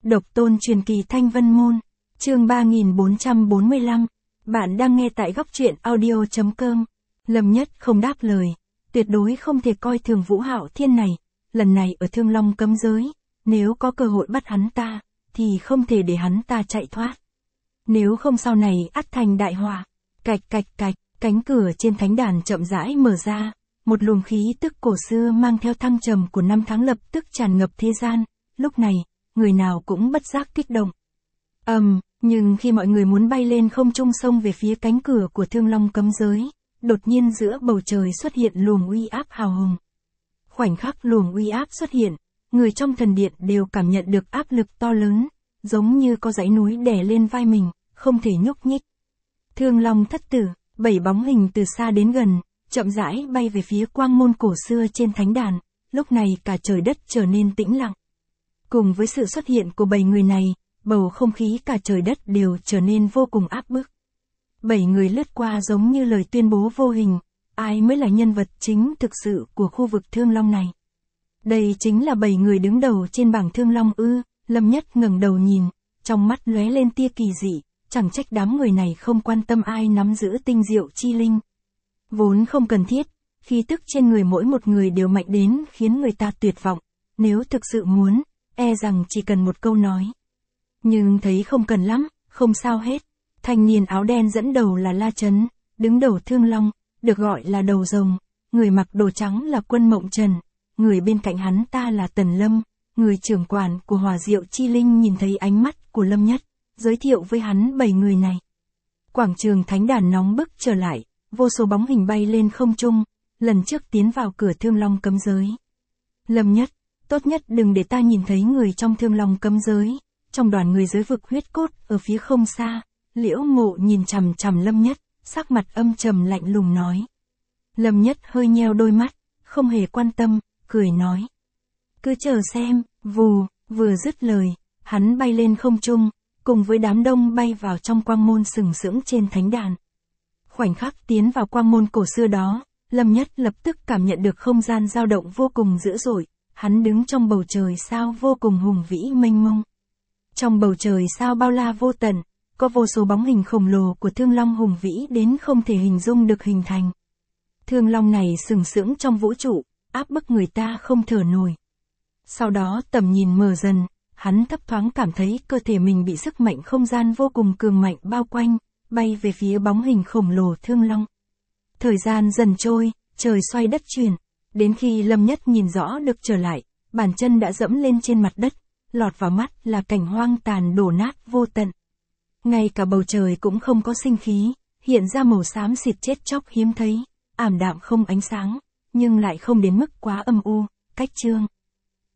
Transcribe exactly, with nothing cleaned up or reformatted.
Độc tôn truyền kỳ Thanh Vân Môn, chương ba nghìn bốn trăm bốn mươi lăm, bạn đang nghe tại góc truyện audio chấm com. Lâm Nhất không đáp lời, tuyệt đối không thể coi thường Vũ Hạo Thiên này, lần này ở Thương Long cấm giới, nếu có cơ hội bắt hắn ta, thì không thể để hắn ta chạy thoát. Nếu không sau này ắt thành đại họa. Cạch cạch cạch, cánh cửa trên thánh đàn chậm rãi mở ra, một luồng khí tức cổ xưa mang theo thăng trầm của năm tháng lập tức tràn ngập thế gian, lúc này, người nào cũng bất giác kích động. Ầm, um, nhưng khi mọi người muốn bay lên không trung xông về phía cánh cửa của Thương Long cấm giới, đột nhiên giữa bầu trời xuất hiện luồng uy áp hào hùng. Khoảnh khắc luồng uy áp xuất hiện, người trong thần điện đều cảm nhận được áp lực to lớn, giống như có dãy núi đè lên vai mình, không thể nhúc nhích. Thương Long thất tử, bảy bóng hình từ xa đến gần, chậm rãi bay về phía quang môn cổ xưa trên thánh đàn, lúc này cả trời đất trở nên tĩnh lặng. Cùng với sự xuất hiện của bảy người này, bầu không khí cả trời đất đều trở nên vô cùng áp bức. Bảy người lướt qua giống như lời tuyên bố vô hình, ai mới là nhân vật chính thực sự của khu vực Thương Long này. Đây chính là bảy người đứng đầu trên bảng Thương Long ư? Lâm Nhất ngẩng đầu nhìn, trong mắt lóe lên tia kỳ dị, chẳng trách đám người này không quan tâm ai nắm giữ tinh diệu chi linh. Vốn không cần thiết, khí tức trên người mỗi một người đều mạnh đến khiến người ta tuyệt vọng, nếu thực sự muốn, e rằng chỉ cần một câu nói. Nhưng thấy không cần lắm, không sao hết. Thanh niên áo đen dẫn đầu là La Chấn, đứng đầu Thương Long, được gọi là đầu rồng, người mặc đồ trắng là Quân Mộng Trần, người bên cạnh hắn ta là Tần Lâm, người trưởng quản của Hỏa Diệu Chi Linh nhìn thấy ánh mắt của Lâm Nhất, giới thiệu với hắn bảy người này. Quảng trường thánh đàn nóng bức trở lại, vô số bóng hình bay lên không trung, lần trước tiến vào cửa Thương Long cấm giới. Lâm Nhất, tốt nhất đừng để ta nhìn thấy người trong Thương Long cấm giới. Trong đoàn người giới vực huyết cốt ở phía không xa, Liễu Ngộ nhìn chằm chằm Lâm Nhất, sắc mặt âm trầm lạnh lùng nói. Lâm Nhất hơi nheo đôi mắt, không hề quan tâm, cười nói. Cứ chờ xem, vù, vừa dứt lời, hắn bay lên không trung, cùng với đám đông bay vào trong quang môn sừng sững trên thánh đàn. Khoảnh khắc tiến vào quang môn cổ xưa đó, Lâm Nhất lập tức cảm nhận được không gian dao động vô cùng dữ dội, hắn đứng trong bầu trời sao vô cùng hùng vĩ mênh mông. Trong bầu trời sao bao la vô tận, có vô số bóng hình khổng lồ của Thương Long hùng vĩ đến không thể hình dung được hình thành. Thương Long này sừng sững trong vũ trụ, áp bức người ta không thở nổi. Sau đó tầm nhìn mờ dần, hắn thấp thoáng cảm thấy cơ thể mình bị sức mạnh không gian vô cùng cường mạnh bao quanh, bay về phía bóng hình khổng lồ Thương Long. Thời gian dần trôi, trời xoay đất chuyển, đến khi Lâm Nhất nhìn rõ được trở lại, bàn chân đã dẫm lên trên mặt đất, lọt vào mắt là cảnh hoang tàn đổ nát vô tận. Ngay cả bầu trời cũng không có sinh khí, hiện ra màu xám xịt chết chóc hiếm thấy, ảm đạm không ánh sáng, nhưng lại không đến mức quá âm u. Cách chương